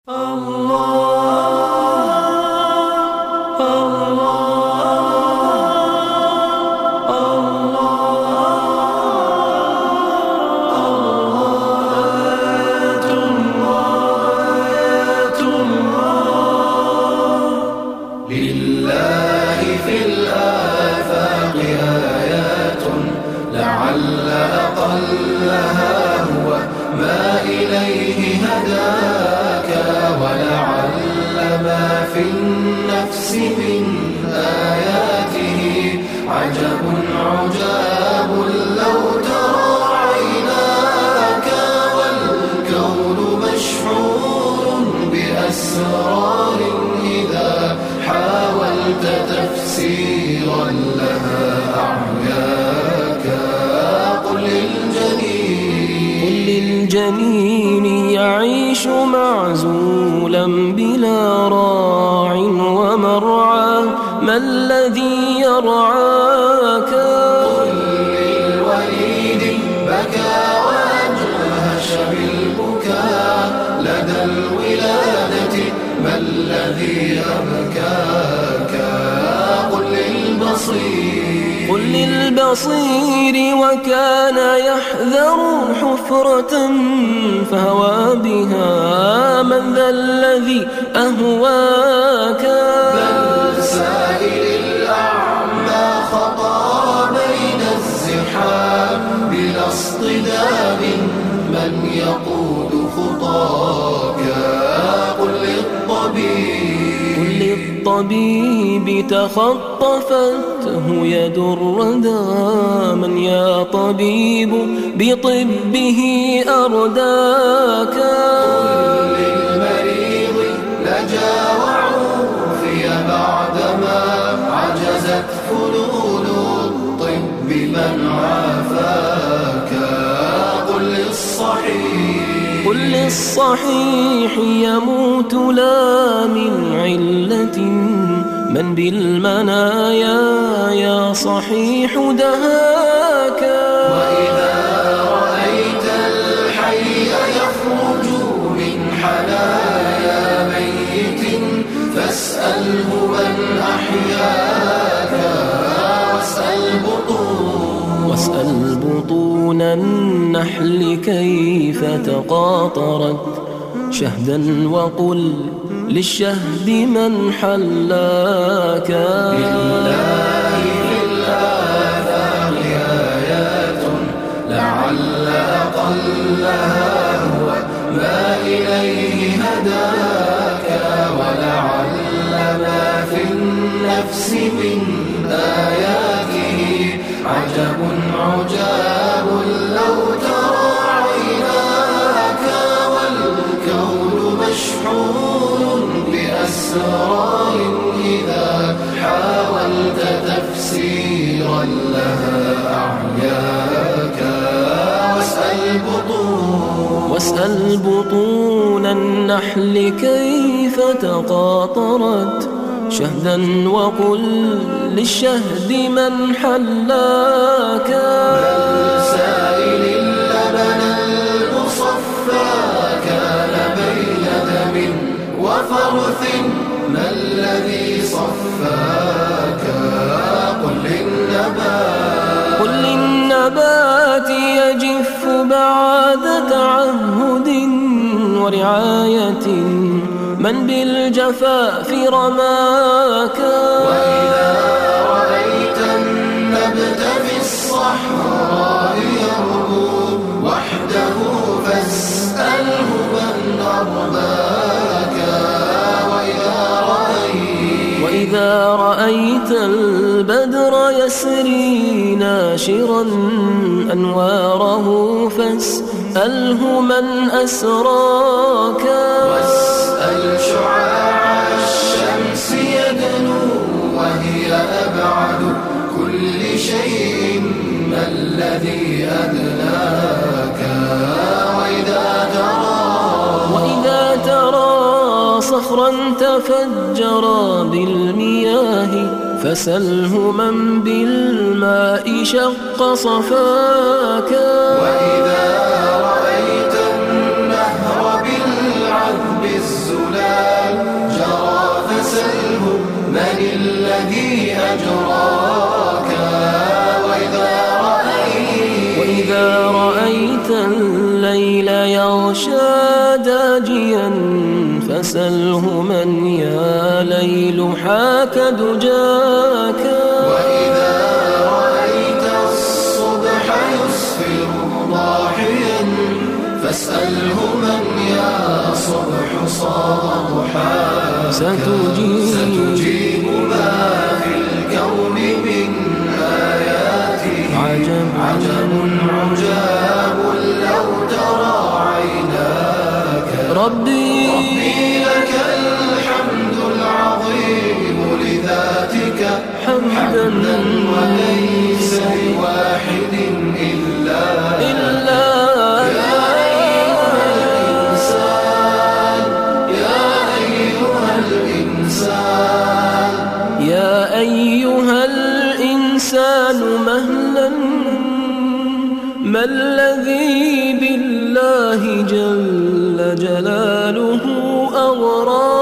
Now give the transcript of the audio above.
لله في الآفاق آيات لعل أقلها هو ما إليه هداك، ولعل ما في النفس من آياته عجب عجاب لو ترى عيناك، والكون مشحون بأسرار إذا حاولت تفسيرا لها أعياك. قل للجنين يعيش معزولا بلا راع ومرعى، ما الذي يرعاك؟ قل للوليد بكى وأجهش بالبكاء لدى الولادة، ما الذي أبكاك؟ قل للبصير وكان يحذر حفرة فهوى بها، من ذا الذي أهواك؟ بل سائل الأعمى خطى بين الزحام بلا اصطدام، من يقود خطاك؟ قل للطبيب تخطفته يد الردى، من يا طبيب بطبه أرداك؟ قل للمريض لجا وعوفي بعدما عجزت فنون الطب من عافاك. قل للصحيح يموت لا من علة، من بالمنايا يا صحيح دهاك. وإذا رأيت الحي يخرج من حنايا ميت فاسأله من أحياك، واسأل بطون النحل كيف تقاطرت شهدا، وقل للشهد من حلاك. لله في الآفاق آيات لعل أقلها هو ما إليه هداك، ولعل ما في النفس من آياته عجب عجاب لو ترى عيناك، والكون مشحون بأسرار إذا حاولت تفسيرا لها أعياك. واسأل بطون النحل كيف تقاطرت شهدا، وقل للشهد من حلاك. بل سائل اللبن المصفى كان بين دم وفرث، ما الذي صفاك؟ قل للنبات يجف بعد تعهد ورعاية، من بالجفاف رماك. وإذا رأيت النبت في الصحراء يربو وحده فاسأله من أرباك. وإذا رأيت البدر يسري ناشرا أنواره فاسأله من أسراك. واسأل شعاع الشمس يدنو وهي أبعد كل شيء، ما الذي أدناك؟ وإذا ترى صخرا تفجرا بالمياه فسله من بالماء شق صفاك. وإذا رأيت النهر بالعذب الزهور داجيا فسله من يا ليل حاك دجاك. وإذا رأيت الصبح يسفر ضاحيا فاسأله من يا صبح صار ضحاك. ستجيب ما في الكون من آياته عجب عجاب لو ترى عيناك. ربي لك الحمد العظيم لذاتك حمدا وليس لواحد إلا يا أيها الإنسان مهلا ما الذي بالله جل جلاله أغراك.